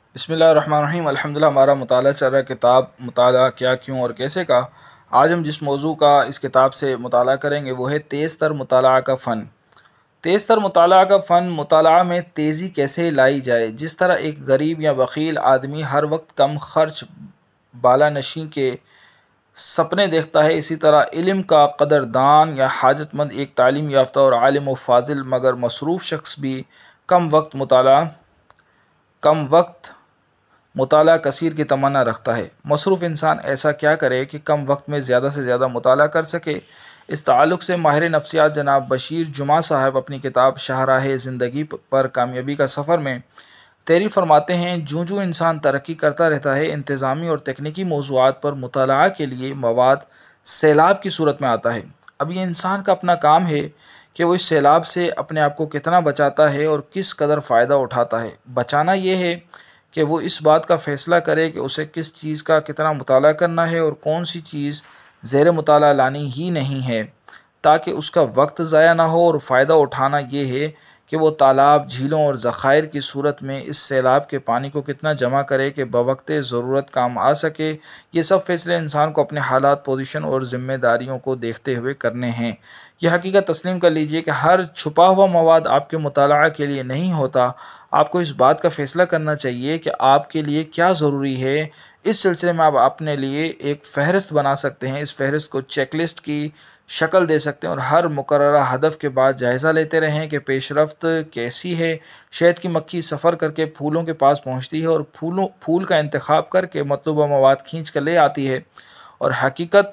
بسم اللہ الرحمن الرحیم۔ الحمدللہ ہمارا مطالعہ چل رہا ہے کتاب مطالعہ کیا، کیوں اور کیسے کا۔ آج ہم جس موضوع کا اس کتاب سے مطالعہ کریں گے وہ ہے تیز تر مطالعہ کا فن۔ تیز تر مطالعہ کا فن، مطالعہ میں تیزی کیسے لائی جائے۔ جس طرح ایک غریب یا بخیل آدمی ہر وقت کم خرچ بالانشی کے سپنے دیکھتا ہے، اسی طرح علم کا قدردان یا حاجت مند ایک تعلیم یافتہ اور عالم و فاضل مگر مصروف شخص بھی کم وقت مطالعہ کثیر کی تمنا رکھتا ہے۔ مصروف انسان ایسا کیا کرے کہ کم وقت میں زیادہ سے زیادہ مطالعہ کر سکے۔ اس تعلق سے ماہر نفسیات جناب بشیر جمعہ صاحب اپنی کتاب شاہراہ زندگی پر کامیابی کا سفر میں تحریر فرماتے ہیں، جوں انسان ترقی کرتا رہتا ہے، انتظامی اور تکنیکی موضوعات پر مطالعہ کے لیے مواد سیلاب کی صورت میں آتا ہے۔ اب یہ انسان کا اپنا کام ہے کہ وہ اس سیلاب سے اپنے آپ کو کتنا بچاتا ہے اور کس قدر فائدہ اٹھاتا ہے۔ بچانا یہ ہے کہ وہ اس بات کا فیصلہ کرے کہ اسے کس چیز کا کتنا مطالعہ کرنا ہے اور کون سی چیز زیر مطالعہ لانی ہی نہیں ہے، تاکہ اس کا وقت ضائع نہ ہو۔ اور فائدہ اٹھانا یہ ہے کہ وہ تالاب، جھیلوں اور ذخائر کی صورت میں اس سیلاب کے پانی کو کتنا جمع کرے کہ بوقت ضرورت کام آ سکے۔ یہ سب فیصلے انسان کو اپنے حالات، پوزیشن اور ذمہ داریوں کو دیکھتے ہوئے کرنے ہیں۔ یہ حقیقت تسلیم کر لیجئے کہ ہر چھپا ہوا مواد آپ کے مطالعہ کے لیے نہیں ہوتا۔ آپ کو اس بات کا فیصلہ کرنا چاہیے کہ آپ کے لیے کیا ضروری ہے۔ اس سلسلے میں آپ اپنے لیے ایک فہرست بنا سکتے ہیں، اس فہرست کو چیک لسٹ کی شکل دے سکتے ہیں اور ہر مقررہ ہدف کے بعد جائزہ لیتے رہیں کہ پیش رفت کیسی ہے۔ شہد کی مکھی سفر کر کے پھولوں کے پاس پہنچتی ہے اور پھول کا انتخاب کر کے مطلوبہ مواد کھینچ کر لے آتی ہے، اور حقیقت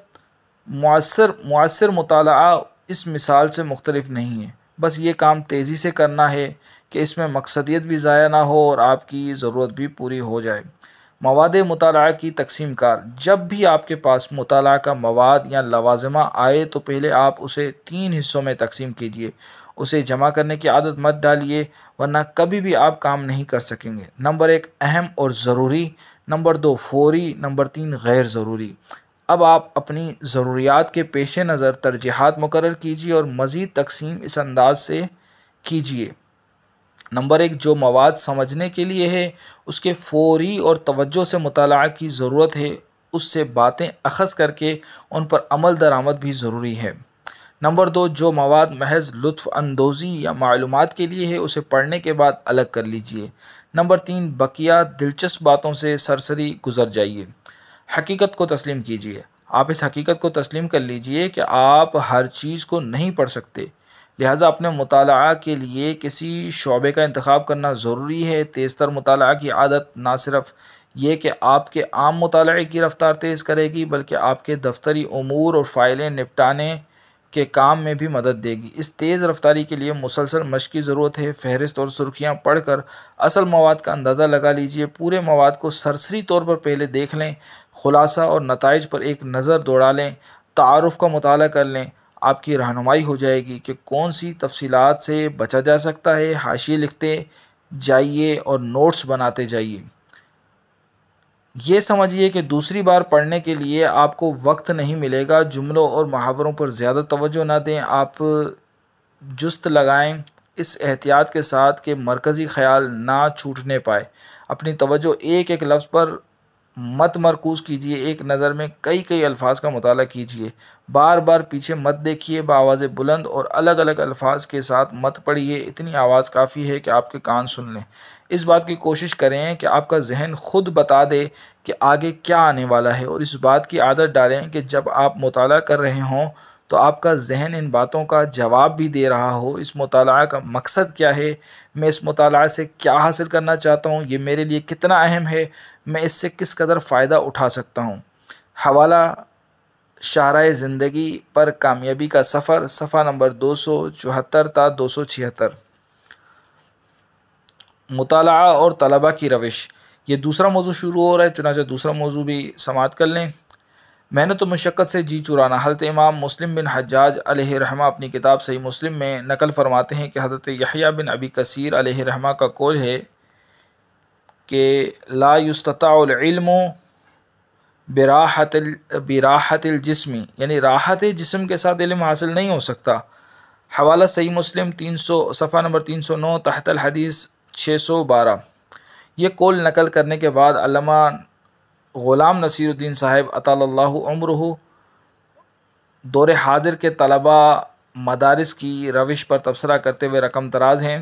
معاصر مطالعہ اس مثال سے مختلف نہیں ہے۔ بس یہ کام تیزی سے کرنا ہے کہ اس میں مقصدیت بھی ضائع نہ ہو اور آپ کی ضرورت بھی پوری ہو جائے۔ مواد مطالعہ کی تقسیم کار۔ جب بھی آپ کے پاس مطالعہ کا مواد یا لوازمہ آئے تو پہلے آپ اسے 3 حصوں میں تقسیم کیجئے۔ اسے جمع کرنے کی عادت مت ڈالیے، ورنہ کبھی بھی آپ کام نہیں کر سکیں گے۔ نمبر 1 اہم اور ضروری، نمبر 2 فوری، نمبر 3 غیر ضروری۔ اب آپ اپنی ضروریات کے پیش نظر ترجیحات مقرر کیجئے اور مزید تقسیم اس انداز سے کیجئے۔ نمبر 1 جو مواد سمجھنے کے لیے ہے، اس کے فوری اور توجہ سے مطالعہ کی ضرورت ہے، اس سے باتیں اخذ کر کے ان پر عمل درآمد بھی ضروری ہے۔ نمبر 2 جو مواد محض لطف اندوزی یا معلومات کے لیے ہے، اسے پڑھنے کے بعد الگ کر لیجئے۔ نمبر 3 بقیہ دلچسپ باتوں سے سرسری گزر جائیے۔ حقیقت کو تسلیم کیجئے۔ آپ اس حقیقت کو تسلیم کر لیجئے کہ آپ ہر چیز کو نہیں پڑھ سکتے، لہٰذا اپنے مطالعہ کے لیے کسی شعبے کا انتخاب کرنا ضروری ہے۔ تیز تر مطالعہ کی عادت نہ صرف یہ کہ آپ کے عام مطالعے کی رفتار تیز کرے گی، بلکہ آپ کے دفتری امور اور فائلیں نپٹانے کے کام میں بھی مدد دے گی۔ اس تیز رفتاری کے لیے مسلسل مشق کی ضرورت ہے۔ فہرست اور سرخیاں پڑھ کر اصل مواد کا اندازہ لگا لیجئے۔ پورے مواد کو سرسری طور پر پہلے دیکھ لیں، خلاصہ اور نتائج پر ایک نظر دوڑا لیں، تعارف کا مطالعہ کر لیں۔ آپ کی رہنمائی ہو جائے گی کہ کون سی تفصیلات سے بچا جا سکتا ہے۔ حاشیے لکھتے جائیے اور نوٹس بناتے جائیے۔ یہ سمجھیے کہ دوسری بار پڑھنے کے لیے آپ کو وقت نہیں ملے گا۔ جملوں اور محاوروں پر زیادہ توجہ نہ دیں، آپ جست لگائیں اس احتیاط کے ساتھ کہ مرکزی خیال نہ چھوٹنے پائے۔ اپنی توجہ ایک ایک لفظ پر مت مرکوز کیجئے، ایک نظر میں کئی الفاظ کا مطالعہ کیجئے۔ بار بار پیچھے مت دیکھیے، بآواز بلند اور الگ الگ الفاظ کے ساتھ مت پڑھیے، اتنی آواز کافی ہے کہ آپ کے کان سن لیں۔ اس بات کی کوشش کریں کہ آپ کا ذہن خود بتا دے کہ آگے کیا آنے والا ہے، اور اس بات کی عادت ڈالیں کہ جب آپ مطالعہ کر رہے ہوں تو آپ کا ذہن ان باتوں کا جواب بھی دے رہا ہو۔ اس مطالعہ کا مقصد کیا ہے، میں اس مطالعہ سے کیا حاصل کرنا چاہتا ہوں، یہ میرے لیے کتنا اہم ہے، میں اس سے کس قدر فائدہ اٹھا سکتا ہوں۔ حوالہ شاہراہ زندگی پر کامیابی کا سفر، صفحہ نمبر 274 تا 276۔ مطالعہ اور طلبہ کی روش۔ یہ دوسرا موضوع شروع ہو رہا ہے، چنانچہ دوسرا موضوع بھی سماعت کر لیں۔ محنت و مشقت سے جی چرانا۔ حضرت امام مسلم بن حجاج علیہ رحمہ اپنی کتاب صحیح مسلم میں نقل فرماتے ہیں کہ حضرت یحییٰ بن ابی کثیر علیہ رحمہ کا قول ہے کہ لا یستطاع العلم براحت الجسم، یعنی راحت جسم کے ساتھ علم حاصل نہیں ہو سکتا۔ حوالہ صحیح مسلم 300 صفحہ نمبر 309 تحت الحدیث 612۔ یہ قول نقل کرنے کے بعد علامہ غلام نصیر الدین صاحب اطال اللہ عمرہ دور حاضر کے طلبہ مدارس کی روش پر تبصرہ کرتے ہوئے رقم تراز ہیں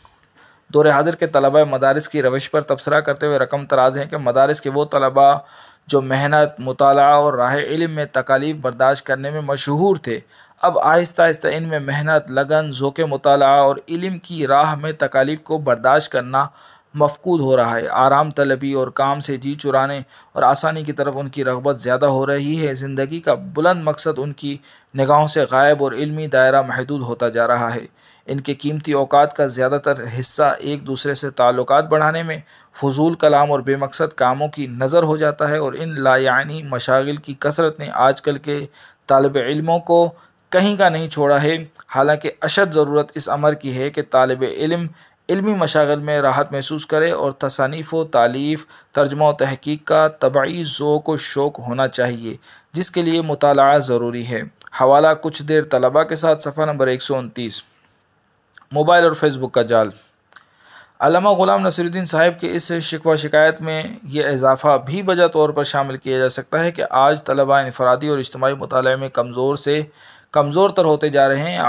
کہ مدارس کے وہ طلبہ جو محنت، مطالعہ اور راہ علم میں تکالیف برداشت کرنے میں مشہور تھے، اب آہستہ آہستہ ان میں محنت، لگن، ذوق مطالعہ اور علم کی راہ میں تکالیف کو برداشت کرنا مفقود ہو رہا ہے۔ آرام طلبی اور کام سے جی چرانے اور آسانی کی طرف ان کی رغبت زیادہ ہو رہی ہے۔ زندگی کا بلند مقصد ان کی نگاہوں سے غائب اور علمی دائرہ محدود ہوتا جا رہا ہے۔ ان کے قیمتی اوقات کا زیادہ تر حصہ ایک دوسرے سے تعلقات بڑھانے میں، فضول کلام اور بے مقصد کاموں کی نظر ہو جاتا ہے، اور ان لا یعنی مشاغل کی کثرت نے آج کل کے طالب علموں کو کہیں کا نہیں چھوڑا ہے۔ حالانکہ اشد ضرورت اس امر کی ہے کہ طالب علم علمی مشاغل میں راحت محسوس کرے اور تصانیف و تالیف، ترجمہ و تحقیق کا طبعی ذوق و شوق ہونا چاہیے، جس کے لیے مطالعہ ضروری ہے۔ حوالہ کچھ دیر طلباء کے ساتھ، صفحہ نمبر 129۔ موبائل اور فیس بک کا جال۔ علامہ غلام نصیر الدین صاحب کے اس شکوہ شکایت میں یہ اضافہ بھی بجا طور پر شامل کیا جا سکتا ہے کہ آج طلباء انفرادی اور اجتماعی مطالعے میں کمزور سے کمزور تر ہوتے جا رہے ہیں۔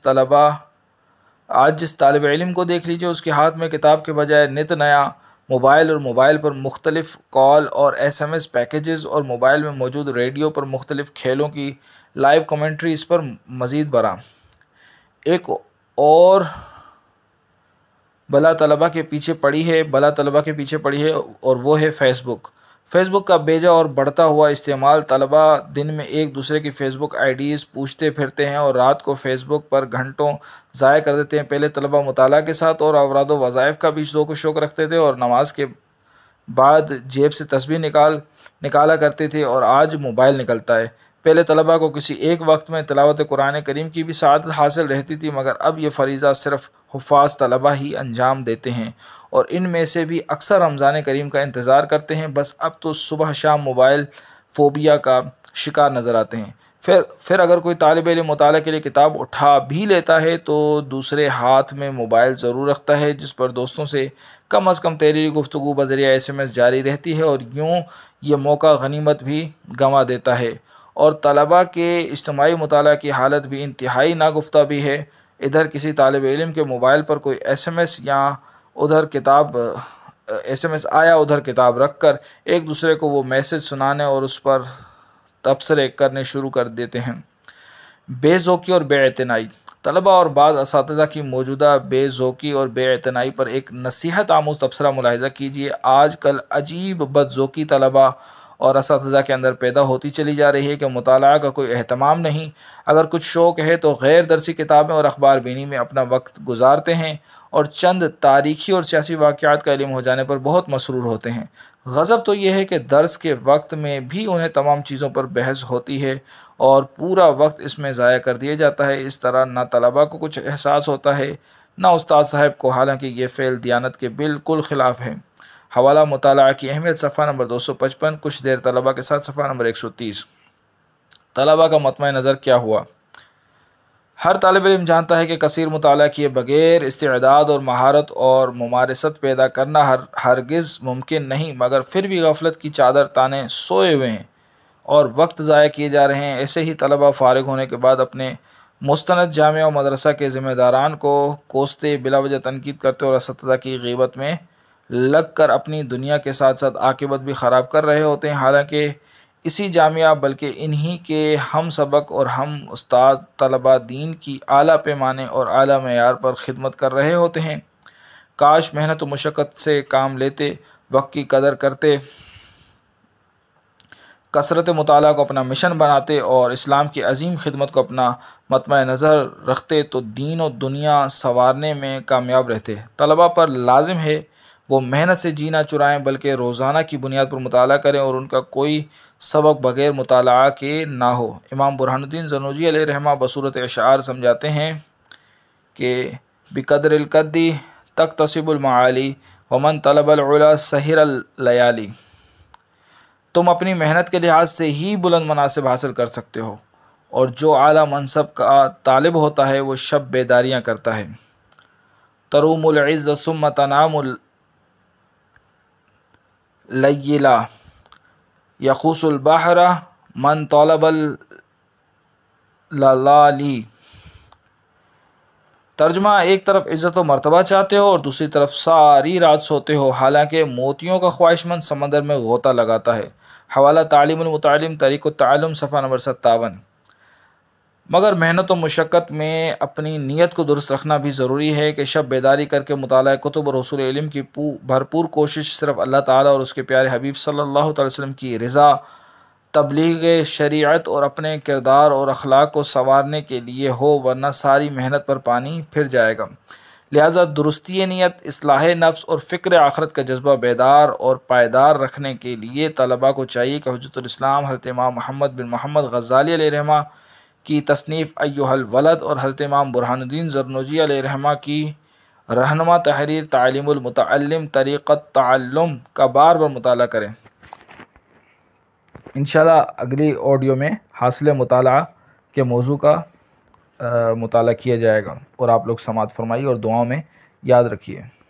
آج جس طالب علم کو دیکھ لیجیے، اس کے ہاتھ میں کتاب کے بجائے نت نیا موبائل، اور موبائل پر مختلف کال اور SMS پیکیجز، اور موبائل میں موجود ریڈیو پر مختلف کھیلوں کی لائیو کمنٹری اس پر مزید برآں۔ ایک اور بلا طلبہ کے پیچھے پڑی ہے اور وہ ہے فیس بک۔ فیس بک کا بیجا اور بڑھتا ہوا استعمال۔ طلبہ دن میں ایک دوسرے کی فیس بک IDs پوچھتے پھرتے ہیں اور رات کو فیس بک پر گھنٹوں ضائع کر دیتے ہیں۔ پہلے طلبہ مطالعہ کے ساتھ اور اوراد و وظائف کا بھی ذوق و شوق رکھتے تھے اور نماز کے بعد جیب سے تسبیح نکالا کرتے تھے، اور آج موبائل نکلتا ہے۔ پہلے طلبہ کو کسی ایک وقت میں تلاوت قرآن کریم کی بھی سعادت حاصل رہتی تھی، مگر اب یہ فریضہ صرف حفاظ طلبہ ہی انجام دیتے ہیں، اور ان میں سے بھی اکثر رمضان کریم کا انتظار کرتے ہیں۔ بس اب تو صبح شام موبائل فوبیا کا شکار نظر آتے ہیں۔ پھر اگر کوئی طالب علم مطالعہ کے لیے کتاب اٹھا بھی لیتا ہے تو دوسرے ہاتھ میں موبائل ضرور رکھتا ہے، جس پر دوستوں سے کم از کم تحریری گفتگو بذریعہ SMS جاری رہتی ہے، اور یوں یہ موقع غنیمت بھی گنوا دیتا ہے۔ اور طلباء کے اجتماعی مطالعہ کی حالت بھی انتہائی ناگفتہ بھی ہے۔ ادھر کسی طالب علم کے موبائل پر کوئی SMS آیا، ادھر کتاب رکھ کر ایک دوسرے کو وہ میسج سنانے اور اس پر تبصرے کرنے شروع کر دیتے ہیں۔ بے ذوقی اور بے اعتنائی۔ طلباء اور بعض اساتذہ کی موجودہ بے ذوقی اور بے اعتنائی پر ایک نصیحت آموز تبصرہ ملاحظہ کیجیے۔ آج کل عجیب بد ذوقی طلباء اور اساتذہ کے اندر پیدا ہوتی چلی جا رہی ہے کہ مطالعہ کا کوئی اہتمام نہیں۔ اگر کچھ شوق ہے تو غیر درسی کتابیں اور اخبار بینی میں اپنا وقت گزارتے ہیں، اور چند تاریخی اور سیاسی واقعات کا علم ہو جانے پر بہت مسرور ہوتے ہیں۔ غضب تو یہ ہے کہ درس کے وقت میں بھی انہیں تمام چیزوں پر بحث ہوتی ہے اور پورا وقت اس میں ضائع کر دیا جاتا ہے۔ اس طرح نہ طلباء کو کچھ احساس ہوتا ہے نہ استاد صاحب کو، حالانکہ یہ فعل دیانت کے بالکل خلاف ہے۔ حوالہ مطالعہ کی اہمیت، صفحہ نمبر 255۔ کچھ دیر طلباء کے ساتھ، صفحہ نمبر 130۔ طلباء کا مطمع نظر کیا ہوا؟ ہر طالب علم جانتا ہے کہ کثیر مطالعہ کیے بغیر استعداد اور مہارت اور ممارست پیدا کرنا ہرگز ممکن نہیں، مگر پھر بھی غفلت کی چادر تانے سوئے ہوئے ہیں اور وقت ضائع کیے جا رہے ہیں۔ ایسے ہی طلباء فارغ ہونے کے بعد اپنے مستند جامعہ و مدرسہ کے ذمہ داران کو کوستے، بلا وجہ تنقید کرتے اور اساتذہ کی غیبت میں لگ کر اپنی دنیا کے ساتھ ساتھ عاقبت بھی خراب کر رہے ہوتے ہیں۔ حالانکہ اسی جامعہ بلکہ انہی کے ہم سبق اور ہم استاد طلباء دین کی اعلیٰ پیمانے اور اعلیٰ معیار پر خدمت کر رہے ہوتے ہیں۔ کاش محنت و مشقت سے کام لیتے، وقت کی قدر کرتے، کثرت مطالعہ کو اپنا مشن بناتے اور اسلام کی عظیم خدمت کو اپنا مطمع نظر رکھتے تو دین و دنیا سنوارنے میں کامیاب رہتے۔ طلباء پر لازم ہے وہ محنت سے جی نہ چرائیں، بلکہ روزانہ کی بنیاد پر مطالعہ کریں اور ان کا کوئی سبق بغیر مطالعہ کے نہ ہو۔ امام برہان الدین زنوجی علیہ رحمہ بصورت اشعار سمجھاتے ہیں کہ بقدر القدی تکتسب المعالی ومن طلب العلا سحر اللیالی۔ تم اپنی محنت کے لحاظ سے ہی بلند مناصب حاصل کر سکتے ہو، اور جو اعلیٰ منصب کا طالب ہوتا ہے وہ شب بیداریاں کرتا ہے۔ تروم العز ثم تنام لیلا یخوص البحر من طلب الللالی۔ ترجمہ: ایک طرف عزت و مرتبہ چاہتے ہو اور دوسری طرف ساری رات سوتے ہو، حالانکہ موتیوں کا خواہش مند سمندر میں غوطہ لگاتا ہے۔ حوالہ تعلیم المتعلم، طریق التعلم، صفحہ نمبر 57۔ مگر محنت و مشقت میں اپنی نیت کو درست رکھنا بھی ضروری ہے کہ شب بیداری کر کے مطالعہ کتب اور حصول علم کی بھرپور کوشش صرف اللہ تعالیٰ اور اس کے پیارے حبیب صلی اللہ تعالی وسلم کی رضا، تبلیغ شریعت اور اپنے کردار اور اخلاق کو سنوارنے کے لیے ہو، ورنہ ساری محنت پر پانی پھر جائے گا۔ لہذا درستی نیت، اصلاح نفس اور فکر آخرت کا جذبہ بیدار اور پائیدار رکھنے کے لیے طلباء کو چاہیے کہ حجت الاسلام حضرت امام محمد بن محمد غزالی علیہ رحمہ کی تصنیف ایھا الولد اور حضرت امام برہان الدین زرنوجی علیہ رحمہ کی رہنما تحریر تعلیم المتعلم طریقۃ تعلم کا بار بار مطالعہ کریں۔ انشاءاللہ اگلی آڈیو میں حاصل مطالعہ کے موضوع کا مطالعہ کیا جائے گا، اور آپ لوگ سماعت فرمائیے اور دعاؤں میں یاد رکھیے۔